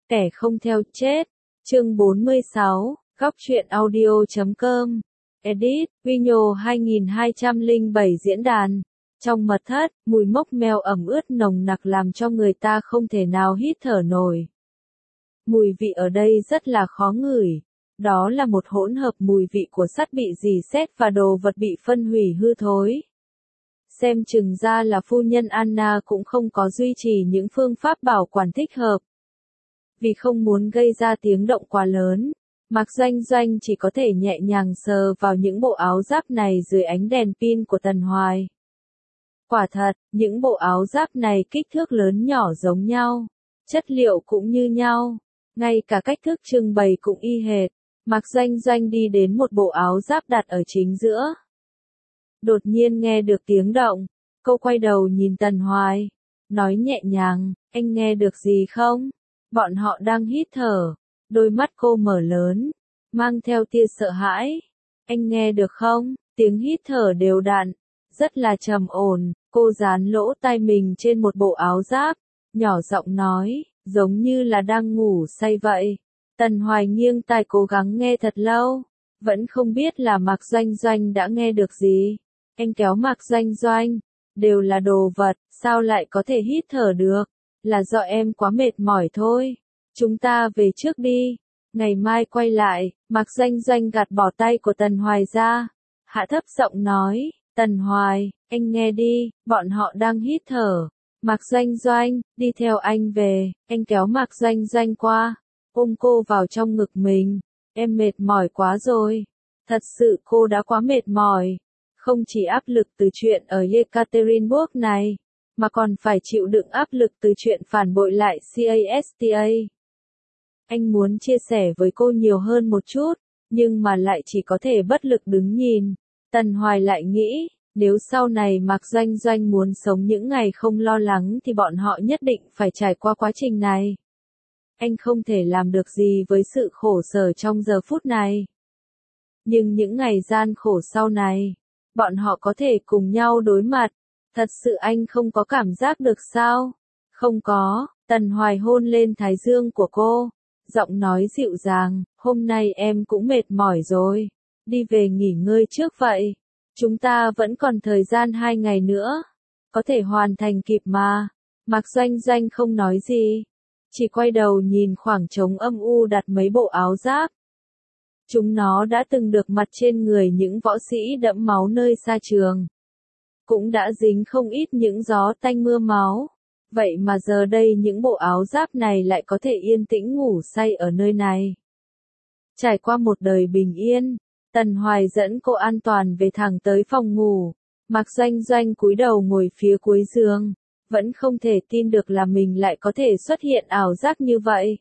Kẻ không theo chết. Chương 46, góc truyện audio.com. Edit, Vino 2207 diễn đàn. Trong mật thất, mùi mốc meo ẩm ướt nồng nặc làm cho người ta không thể nào hít thở nổi. Mùi vị ở đây rất là khó ngửi. Đó là một hỗn hợp mùi vị của sắt bị rỉ sét và đồ vật bị phân hủy hư thối. Xem chừng ra là phu nhân Anna cũng không có duy trì những phương pháp bảo quản thích hợp. Vì không muốn gây ra tiếng động quá lớn, Mạc Doanh Doanh chỉ có thể nhẹ nhàng sờ vào những bộ áo giáp này dưới ánh đèn pin của Tần Hoài. Quả thật, những bộ áo giáp này kích thước lớn nhỏ giống nhau, chất liệu cũng như nhau, ngay cả cách thức trưng bày cũng y hệt. Mạc Doanh Doanh đi đến một bộ áo giáp đặt ở chính giữa. Đột nhiên nghe được tiếng động, cô quay đầu nhìn Tần Hoài, nói nhẹ nhàng, anh nghe được gì không? Bọn họ đang hít thở. Đôi mắt cô mở lớn, mang theo tia sợ hãi. Anh nghe được không? Tiếng hít thở đều đặn, rất là trầm ổn. Cô dán lỗ tai mình trên một bộ áo giáp, nhỏ giọng nói, giống như là đang ngủ say vậy. Tần Hoài nghiêng tai cố gắng nghe thật lâu, vẫn không biết là Mạc Doanh Doanh đã nghe được gì. Anh kéo Mạc Doanh Doanh, đều là đồ vật, sao lại có thể hít thở được? Là do em quá mệt mỏi thôi. Chúng ta về trước đi, ngày mai quay lại. Mạc Doanh Doanh gạt bỏ tay của Tần Hoài ra, hạ thấp giọng nói, Tần Hoài, anh nghe đi, bọn họ đang hít thở. Mạc Doanh Doanh, đi theo anh về. Anh kéo Mạc Doanh Doanh qua, ôm cô vào trong ngực mình. Em mệt mỏi quá rồi. Thật sự cô đã quá mệt mỏi. Không chỉ áp lực từ chuyện ở Yekaterinburg này, mà còn phải chịu đựng áp lực từ chuyện phản bội lại CASTA. Anh muốn chia sẻ với cô nhiều hơn một chút, nhưng mà lại chỉ có thể bất lực đứng nhìn. Tần Hoài lại nghĩ, nếu sau này Mạc Doanh Doanh muốn sống những ngày không lo lắng thì bọn họ nhất định phải trải qua quá trình này. Anh không thể làm được gì với sự khổ sở trong giờ phút này. Nhưng những ngày gian khổ sau này, bọn họ có thể cùng nhau đối mặt. Thật sự anh không có cảm giác được sao? Không có. Tần Hoài hôn lên thái dương của cô, giọng nói dịu dàng, hôm nay em cũng mệt mỏi rồi, đi về nghỉ ngơi trước vậy. Chúng ta vẫn còn thời gian 2 ngày nữa, có thể hoàn thành kịp mà. Mạc Doanh Doanh không nói gì, chỉ quay đầu nhìn khoảng trống âm u đặt mấy bộ áo giáp. Chúng nó đã từng được mặc trên người những võ sĩ đẫm máu nơi xa trường. Cũng đã dính không ít những gió tanh mưa máu. Vậy mà giờ đây những bộ áo giáp này lại có thể yên tĩnh ngủ say ở nơi này. Trải qua một đời bình yên, Tần Hoài dẫn cô an toàn về thẳng tới phòng ngủ. Mạc Doanh Doanh cúi đầu ngồi phía cuối giường, vẫn không thể tin được là mình lại có thể xuất hiện ảo giác như vậy.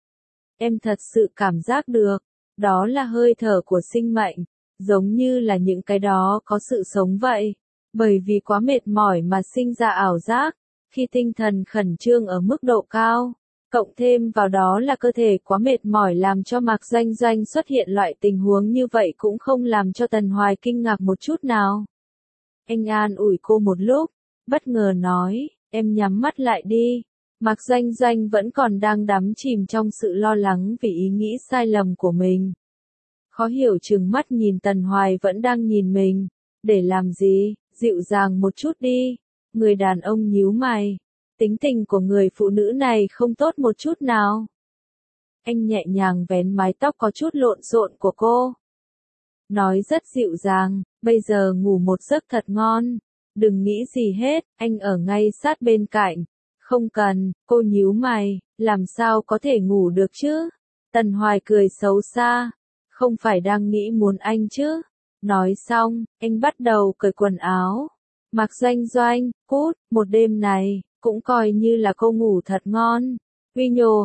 Em thật sự cảm giác được, đó là hơi thở của sinh mệnh, giống như là những cái đó có sự sống vậy. Bởi vì quá mệt mỏi mà sinh ra ảo giác, khi tinh thần khẩn trương ở mức độ cao, cộng thêm vào đó là cơ thể quá mệt mỏi làm cho Mạc Doanh Doanh xuất hiện loại tình huống như vậy cũng không làm cho Tần Hoài kinh ngạc một chút nào. Anh an ủi cô một lúc, bất ngờ nói, em nhắm mắt lại đi. Mạc Doanh Doanh vẫn còn đang đắm chìm trong sự lo lắng vì ý nghĩ sai lầm của mình. Khó hiểu trừng mắt nhìn Tần Hoài vẫn đang nhìn mình, để làm gì, dịu dàng một chút đi. Người đàn ông nhíu mày, tính tình của người phụ nữ này không tốt một chút nào. Anh nhẹ nhàng vén mái tóc có chút lộn xộn của cô. Nói rất dịu dàng, bây giờ ngủ một giấc thật ngon. Đừng nghĩ gì hết, anh ở ngay sát bên cạnh. Không cần, cô nhíu mày, làm sao có thể ngủ được chứ? Tần Hoài cười xấu xa, không phải đang nghĩ muốn anh chứ? Nói xong, anh bắt đầu cởi quần áo. Mạc Doanh Doanh, cút, một đêm này, cũng coi như là cô ngủ thật ngon. Vino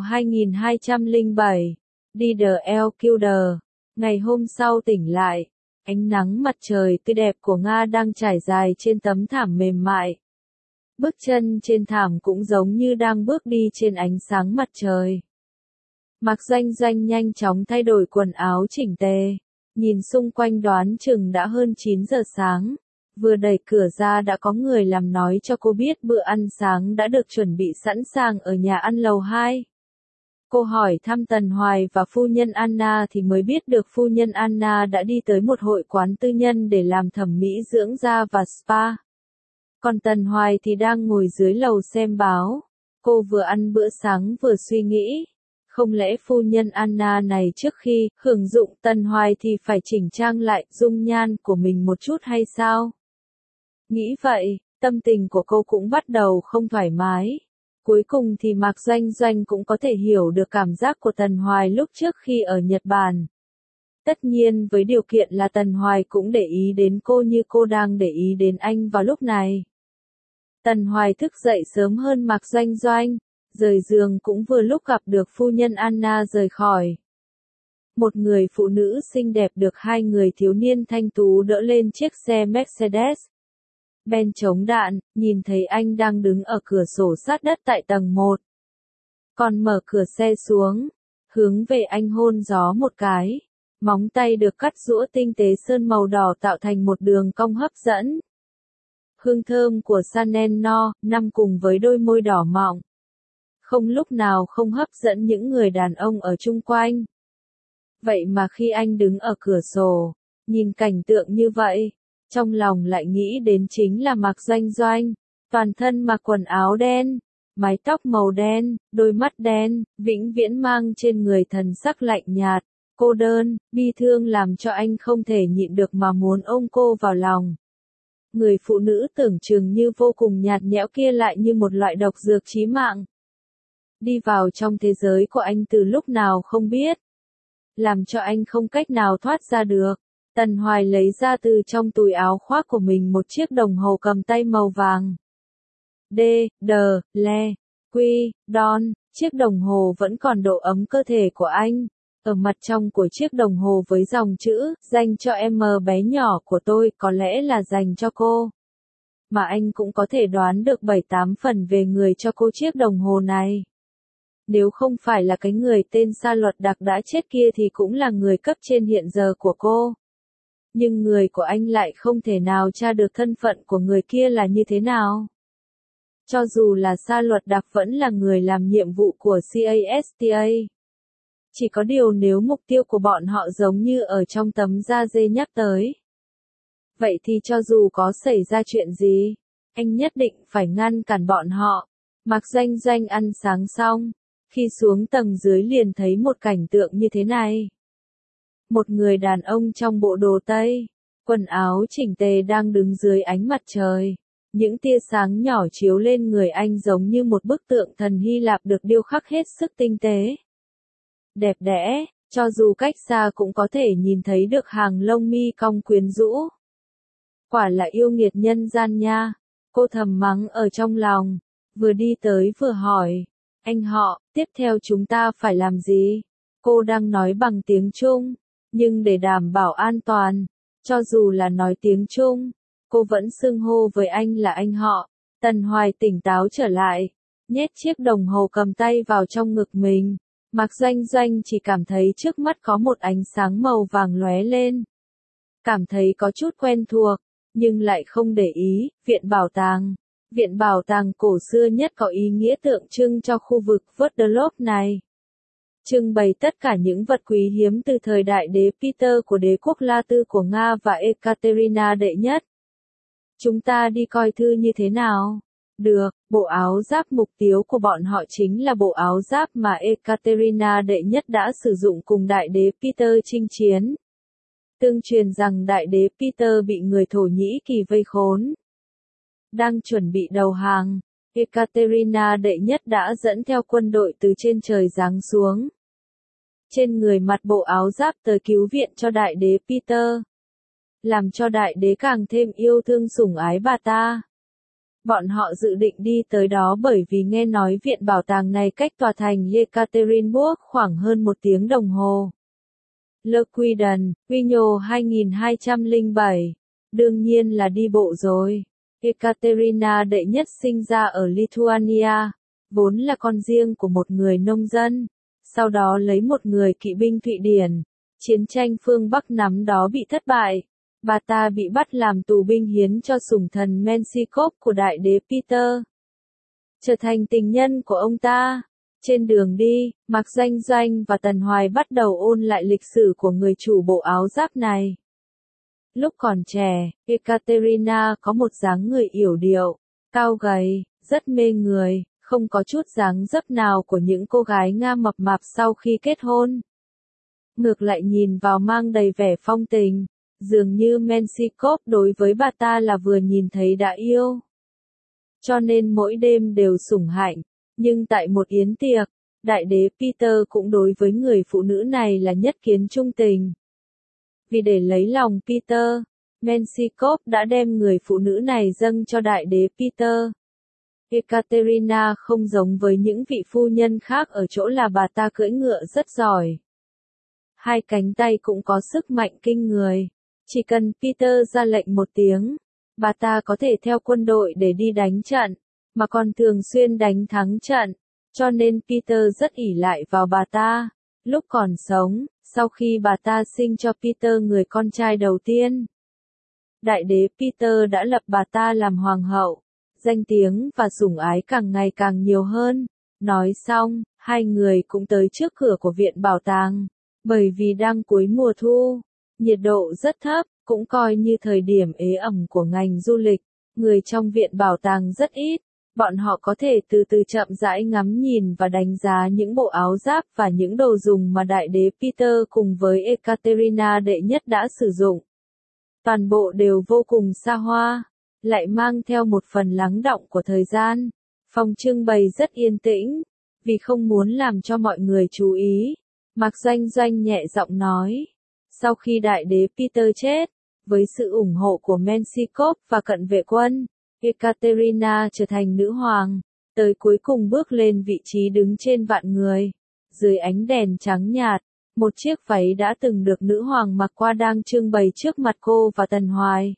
2207, đi The LQD. Ngày hôm sau tỉnh lại, ánh nắng mặt trời tươi đẹp của Nga đang trải dài trên tấm thảm mềm mại. Bước chân trên thảm cũng giống như đang bước đi trên ánh sáng mặt trời. Mạc Doanh Doanh nhanh chóng thay đổi quần áo chỉnh tề, nhìn xung quanh đoán chừng đã hơn 9 giờ sáng. Vừa đẩy cửa ra đã có người làm nói cho cô biết bữa ăn sáng đã được chuẩn bị sẵn sàng ở nhà ăn lầu 2. Cô hỏi thăm Tần Hoài và phu nhân Anna thì mới biết được phu nhân Anna đã đi tới một hội quán tư nhân để làm thẩm mỹ dưỡng da và spa. Còn Tần Hoài thì đang ngồi dưới lầu xem báo. Cô vừa ăn bữa sáng vừa suy nghĩ. Không lẽ phu nhân Anna này trước khi hưởng dụng Tần Hoài thì phải chỉnh trang lại dung nhan của mình một chút hay sao? Nghĩ vậy, tâm tình của cô cũng bắt đầu không thoải mái. Cuối cùng thì Mạc Doanh Doanh cũng có thể hiểu được cảm giác của Tần Hoài lúc trước khi ở Nhật Bản. Tất nhiên với điều kiện là Tần Hoài cũng để ý đến cô như cô đang để ý đến anh vào lúc này. Tần Hoài thức dậy sớm hơn Mạc Doanh Doanh, rời giường cũng vừa lúc gặp được phu nhân Anna rời khỏi. Một người phụ nữ xinh đẹp được hai người thiếu niên thanh tú đỡ lên chiếc xe Mercedes Benz chống đạn, nhìn thấy anh đang đứng ở cửa sổ sát đất tại tầng 1. Còn mở cửa xe xuống, hướng về anh hôn gió một cái. Móng tay được cắt giũa tinh tế sơn màu đỏ tạo thành một đường cong hấp dẫn. Hương thơm của Chanel No 5 cùng với đôi môi đỏ mọng. Không lúc nào không hấp dẫn những người đàn ông ở chung quanh. Vậy mà khi anh đứng ở cửa sổ, nhìn cảnh tượng như vậy, trong lòng lại nghĩ đến chính là Mạc Doanh Doanh, toàn thân mặc quần áo đen, mái tóc màu đen, đôi mắt đen, vĩnh viễn mang trên người thần sắc lạnh nhạt, cô đơn, bi thương làm cho anh không thể nhịn được mà muốn ôm cô vào lòng. Người phụ nữ tưởng chừng như vô cùng nhạt nhẽo kia lại như một loại độc dược chí mạng. Đi vào trong thế giới của anh từ lúc nào không biết. Làm cho anh không cách nào thoát ra được. Tần Hoài lấy ra từ trong túi áo khoác của mình một chiếc đồng hồ cầm tay màu vàng. D, D, Le, Quy, Don, chiếc đồng hồ vẫn còn độ ấm cơ thể của anh. Ở mặt trong của chiếc đồng hồ với dòng chữ, dành cho em bé nhỏ của tôi, có lẽ là dành cho cô. Mà anh cũng có thể đoán được 7-8 phần về người cho cô chiếc đồng hồ này. Nếu không phải là cái người tên Sa Luật Đặc đã chết kia thì cũng là người cấp trên hiện giờ của cô. Nhưng người của anh lại không thể nào tra được thân phận của người kia là như thế nào. Cho dù là Sa Luật Đặc vẫn là người làm nhiệm vụ của CASTA. Chỉ có điều nếu mục tiêu của bọn họ giống như ở trong tấm da dê nhắc tới. Vậy thì cho dù có xảy ra chuyện gì, anh nhất định phải ngăn cản bọn họ. Mạc Doanh Doanh ăn sáng xong, khi xuống tầng dưới liền thấy một cảnh tượng như thế này. Một người đàn ông trong bộ đồ Tây, quần áo chỉnh tề đang đứng dưới ánh mặt trời. Những tia sáng nhỏ chiếu lên người anh giống như một bức tượng thần Hy Lạp được điêu khắc hết sức tinh tế. Đẹp đẽ, cho dù cách xa cũng có thể nhìn thấy được hàng lông mi cong quyến rũ. Quả là yêu nghiệt nhân gian nha, cô thầm mắng ở trong lòng, vừa đi tới vừa hỏi, anh họ, tiếp theo chúng ta phải làm gì? Cô đang nói bằng tiếng Trung, nhưng để đảm bảo an toàn, cho dù là nói tiếng Trung, cô vẫn xưng hô với anh là anh họ. Tần Hoài tỉnh táo trở lại, nhét chiếc đồng hồ cầm tay vào trong ngực mình. Mạc Doanh Doanh chỉ cảm thấy trước mắt có một ánh sáng màu vàng lóe lên. Cảm thấy có chút quen thuộc, nhưng lại không để ý. Viện bảo tàng. Viện bảo tàng cổ xưa nhất có ý nghĩa tượng trưng cho khu vực Vớtderlop này. Trưng bày tất cả những vật quý hiếm từ thời đại đế Peter của đế quốc La Tư của Nga và Ekaterina đệ nhất. Chúng ta đi coi thư như thế nào? Được, bộ áo giáp mục tiêu của bọn họ chính là bộ áo giáp mà Ekaterina đệ nhất đã sử dụng cùng đại đế Peter chinh chiến. Tương truyền rằng đại đế Peter bị người Thổ Nhĩ Kỳ vây khốn. Đang chuẩn bị đầu hàng, Ekaterina đệ nhất đã dẫn theo quân đội từ trên trời giáng xuống. Trên người mặc bộ áo giáp tới cứu viện cho đại đế Peter. Làm cho đại đế càng thêm yêu thương sủng ái bà ta. Bọn họ dự định đi tới đó bởi vì nghe nói viện bảo tàng này cách tòa thành Yekaterinburg khoảng hơn 1 tiếng đồng hồ. Le Quidon, Vigno 2207. Đương nhiên là đi bộ rồi. Ekaterina đệ nhất sinh ra ở Lithuania, vốn là con riêng của một người nông dân. Sau đó lấy một người kỵ binh Thụy Điển. Chiến tranh phương Bắc nắm đó bị thất bại. Bà ta bị bắt làm tù binh hiến cho sủng thần Menshikov của đại đế Peter. Trở thành tình nhân của ông ta. Trên đường đi, Mạc Doanh Doanh và Tần Hoài bắt đầu ôn lại lịch sử của người chủ bộ áo giáp này. Lúc còn trẻ, Ekaterina có một dáng người yểu điệu, cao gầy, rất mê người, không có chút dáng dấp nào của những cô gái Nga mập mạp sau khi kết hôn. Ngược lại nhìn vào mang đầy vẻ phong tình, dường như Menshikov đối với bà ta là vừa nhìn thấy đã yêu. Cho nên mỗi đêm đều sủng hạnh, nhưng tại một yến tiệc, đại đế Peter cũng đối với người phụ nữ này là nhất kiến trung tình. Vì để lấy lòng Peter, Menshikov đã đem người phụ nữ này dâng cho đại đế Peter. Ekaterina không giống với những vị phu nhân khác ở chỗ là bà ta cưỡi ngựa rất giỏi. Hai cánh tay cũng có sức mạnh kinh người. Chỉ cần Peter ra lệnh một tiếng, bà ta có thể theo quân đội để đi đánh trận, mà còn thường xuyên đánh thắng trận, cho nên Peter rất ỷ lại vào bà ta. Lúc còn sống, sau khi bà ta sinh cho Peter người con trai đầu tiên, đại đế Peter đã lập bà ta làm hoàng hậu, danh tiếng và sủng ái càng ngày càng nhiều hơn. Nói xong, hai người cũng tới trước cửa của viện bảo tàng, bởi vì đang cuối mùa thu, nhiệt độ rất thấp, cũng coi như thời điểm ế ẩm của ngành du lịch, người trong viện bảo tàng rất ít. Bọn họ có thể từ từ chậm rãi ngắm nhìn và đánh giá những bộ áo giáp và những đồ dùng mà đại đế Peter cùng với Ekaterina đệ nhất đã sử dụng. Toàn bộ đều vô cùng xa hoa, lại mang theo một phần lắng đọng của thời gian. Phòng trưng bày rất yên tĩnh, vì không muốn làm cho mọi người chú ý. Mạc Doanh Doanh nhẹ giọng nói, sau khi đại đế Peter chết, với sự ủng hộ của Menshikov và cận vệ quân, Ekaterina trở thành nữ hoàng, tới cuối cùng bước lên vị trí đứng trên vạn người. Dưới ánh đèn trắng nhạt, một chiếc váy đã từng được nữ hoàng mặc qua đang trưng bày trước mặt cô và Tần Hoài.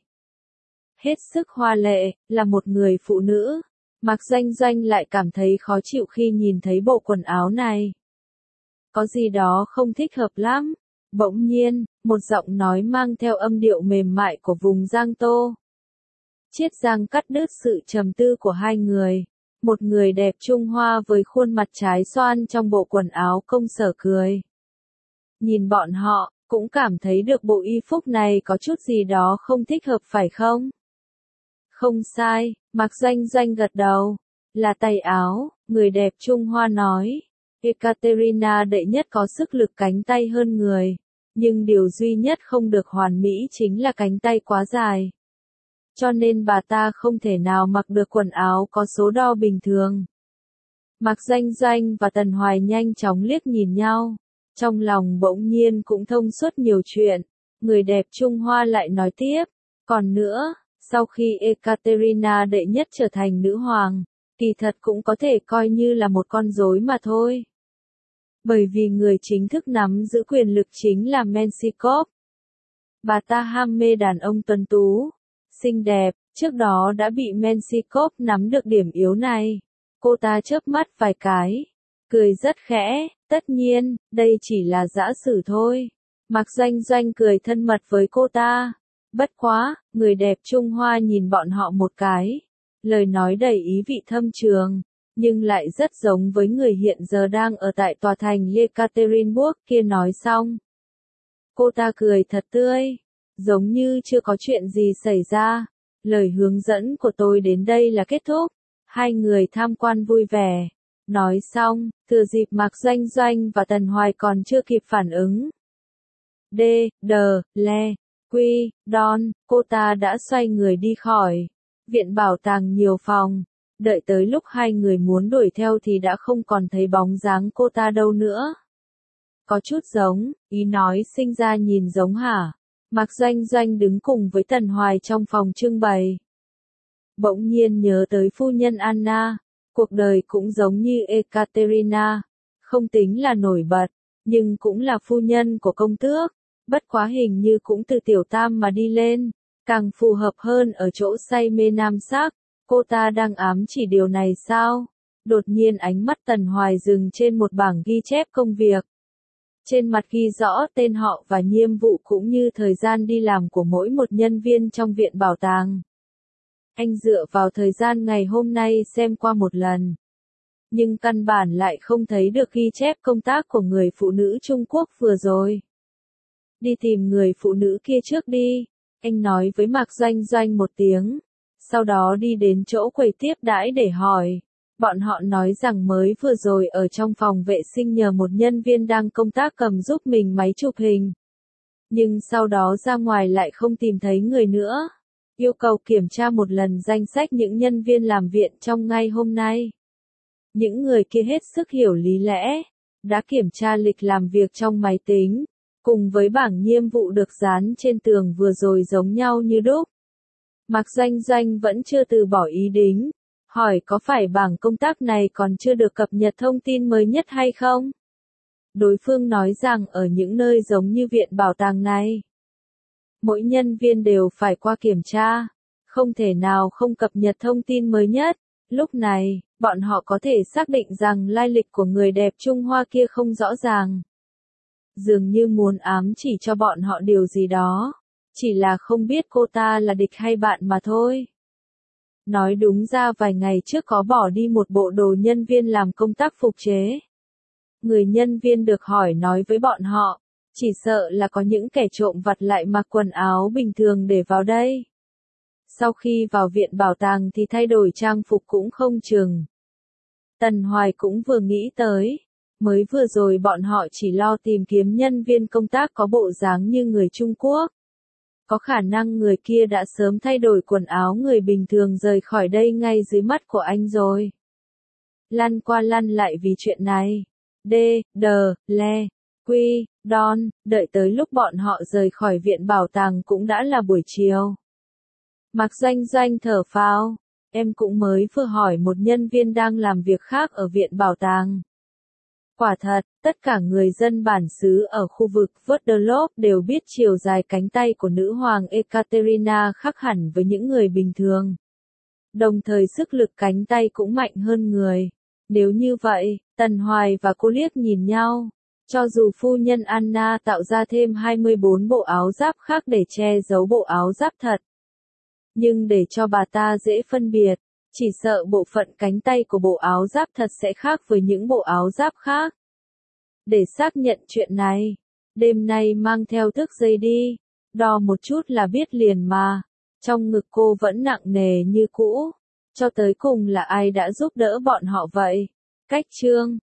Hết sức hoa lệ, là một người phụ nữ. Mạc Doanh Doanh lại cảm thấy khó chịu khi nhìn thấy bộ quần áo này. Có gì đó không thích hợp lắm. Bỗng nhiên, một giọng nói mang theo âm điệu mềm mại của vùng Giang Tô. Chiết Giang cắt đứt sự trầm tư của hai người. Một người đẹp Trung Hoa với khuôn mặt trái xoan trong bộ quần áo công sở cười. Nhìn bọn họ, cũng cảm thấy được bộ y phục này có chút gì đó không thích hợp phải không? Không sai, Mạc Doanh Doanh gật đầu. Là tay áo, người đẹp Trung Hoa nói. Ekaterina đệ nhất có sức lực cánh tay hơn người, nhưng điều duy nhất không được hoàn mỹ chính là cánh tay quá dài. Cho nên bà ta không thể nào mặc được quần áo có số đo bình thường. Mạc Doanh Doanh và Tần Hoài nhanh chóng liếc nhìn nhau, trong lòng bỗng nhiên cũng thông suốt nhiều chuyện. Người đẹp Trung Hoa lại nói tiếp, còn nữa, sau khi Ekaterina đệ nhất trở thành nữ hoàng, kỳ thật cũng có thể coi như là một con rối mà thôi. Bởi vì người chính thức nắm giữ quyền lực chính là Menshikov. Bà ta ham mê đàn ông tuấn tú, xinh đẹp, trước đó đã bị Menshikov nắm được điểm yếu này. Cô ta chớp mắt vài cái, cười rất khẽ, tất nhiên, đây chỉ là giả sử thôi. Mạc Doanh Doanh cười thân mật với cô ta. Bất quá, người đẹp Trung Hoa nhìn bọn họ một cái. Lời nói đầy ý vị thâm trường, nhưng lại rất giống với người hiện giờ đang ở tại tòa thành Yekaterinburg kia nói xong. Cô ta cười thật tươi, giống như chưa có chuyện gì xảy ra. Lời hướng dẫn của tôi đến đây là kết thúc. Hai người tham quan vui vẻ. Nói xong, thừa dịp Mạc Doanh Doanh và Tần Hoài còn chưa kịp phản ứng. Cô ta đã xoay người đi khỏi. Viện bảo tàng nhiều phòng. Đợi tới lúc hai người muốn đuổi theo thì đã không còn thấy bóng dáng cô ta đâu nữa. Có chút giống, ý nói sinh ra nhìn giống hả? Mạc Doanh Doanh đứng cùng với Tần Hoài trong phòng trưng bày. Bỗng nhiên nhớ tới phu nhân Anna, cuộc đời cũng giống như Ekaterina, không tính là nổi bật, nhưng cũng là phu nhân của công tước, bất quá hình như cũng từ tiểu tam mà đi lên, càng phù hợp hơn ở chỗ say mê nam sắc. Cô ta đang ám chỉ điều này sao? Đột nhiên ánh mắt Tần Hoài dừng trên một bảng ghi chép công việc. Trên mặt ghi rõ tên họ và nhiệm vụ cũng như thời gian đi làm của mỗi một nhân viên trong viện bảo tàng. Anh dựa vào thời gian ngày hôm nay xem qua một lần. nhưng căn bản lại không thấy được ghi chép công tác của người phụ nữ Trung Quốc vừa rồi. Đi tìm người phụ nữ kia trước đi, anh nói với Mạc Doanh Doanh một tiếng, sau đó đi đến chỗ quầy tiếp đãi để hỏi. Bọn họ nói rằng mới vừa rồi ở trong phòng vệ sinh nhờ một nhân viên đang công tác cầm giúp mình máy chụp hình. Nhưng sau đó ra ngoài lại không tìm thấy người nữa. Yêu cầu kiểm tra một lần danh sách những nhân viên làm viện trong ngày hôm nay. Những người kia hết sức hiểu lý lẽ, đã kiểm tra lịch làm việc trong máy tính, cùng với bảng nhiệm vụ được dán trên tường vừa rồi giống nhau như đúc. Mạc Doanh Doanh vẫn chưa từ bỏ ý định, hỏi có phải bảng công tác này còn chưa được cập nhật thông tin mới nhất hay không? Đối phương nói rằng ở những nơi giống như viện bảo tàng này, mỗi nhân viên đều phải qua kiểm tra, không thể nào không cập nhật thông tin mới nhất. Lúc này, bọn họ có thể xác định rằng lai lịch của người đẹp Trung Hoa kia không rõ ràng. Dường như muốn ám chỉ cho bọn họ điều gì đó, chỉ là không biết cô ta là địch hay bạn mà thôi. Nói đúng ra vài ngày trước có bỏ đi một bộ đồ nhân viên làm công tác phục chế. Người nhân viên được hỏi nói với bọn họ, chỉ sợ là có những kẻ trộm vặt lại mặc quần áo bình thường để vào đây. Sau khi vào viện bảo tàng thì thay đổi trang phục cũng không chừng. Tần Hoài cũng vừa nghĩ tới, mới vừa rồi bọn họ chỉ lo tìm kiếm nhân viên công tác có bộ dáng như người Trung Quốc. Có khả năng người kia đã sớm thay đổi quần áo người bình thường rời khỏi đây ngay dưới mắt của anh rồi. Lăn qua lăn lại vì chuyện này. Đợi tới lúc bọn họ rời khỏi viện bảo tàng cũng đã là buổi chiều. Mạc Doanh Doanh thở phào, em cũng mới vừa hỏi một nhân viên đang làm việc khác ở viện bảo tàng. Quả thật, tất cả người dân bản xứ ở khu vực Vớtderlop đều biết chiều dài cánh tay của nữ hoàng Ekaterina khác hẳn với những người bình thường. Đồng thời sức lực cánh tay cũng mạnh hơn người. Nếu như vậy, Tần Hoài và cô liếc nhìn nhau. Cho dù phu nhân Anna tạo ra thêm 24 bộ áo giáp khác để che giấu bộ áo giáp thật, nhưng để cho bà ta dễ phân biệt, chỉ sợ bộ phận cánh tay của bộ áo giáp thật sẽ khác với những bộ áo giáp khác. Để xác nhận chuyện này, đêm nay mang theo thước dây đi, đo một chút là biết liền mà. Trong ngực cô vẫn nặng nề như cũ. Cho tới cùng là ai đã giúp đỡ bọn họ vậy? Cách chương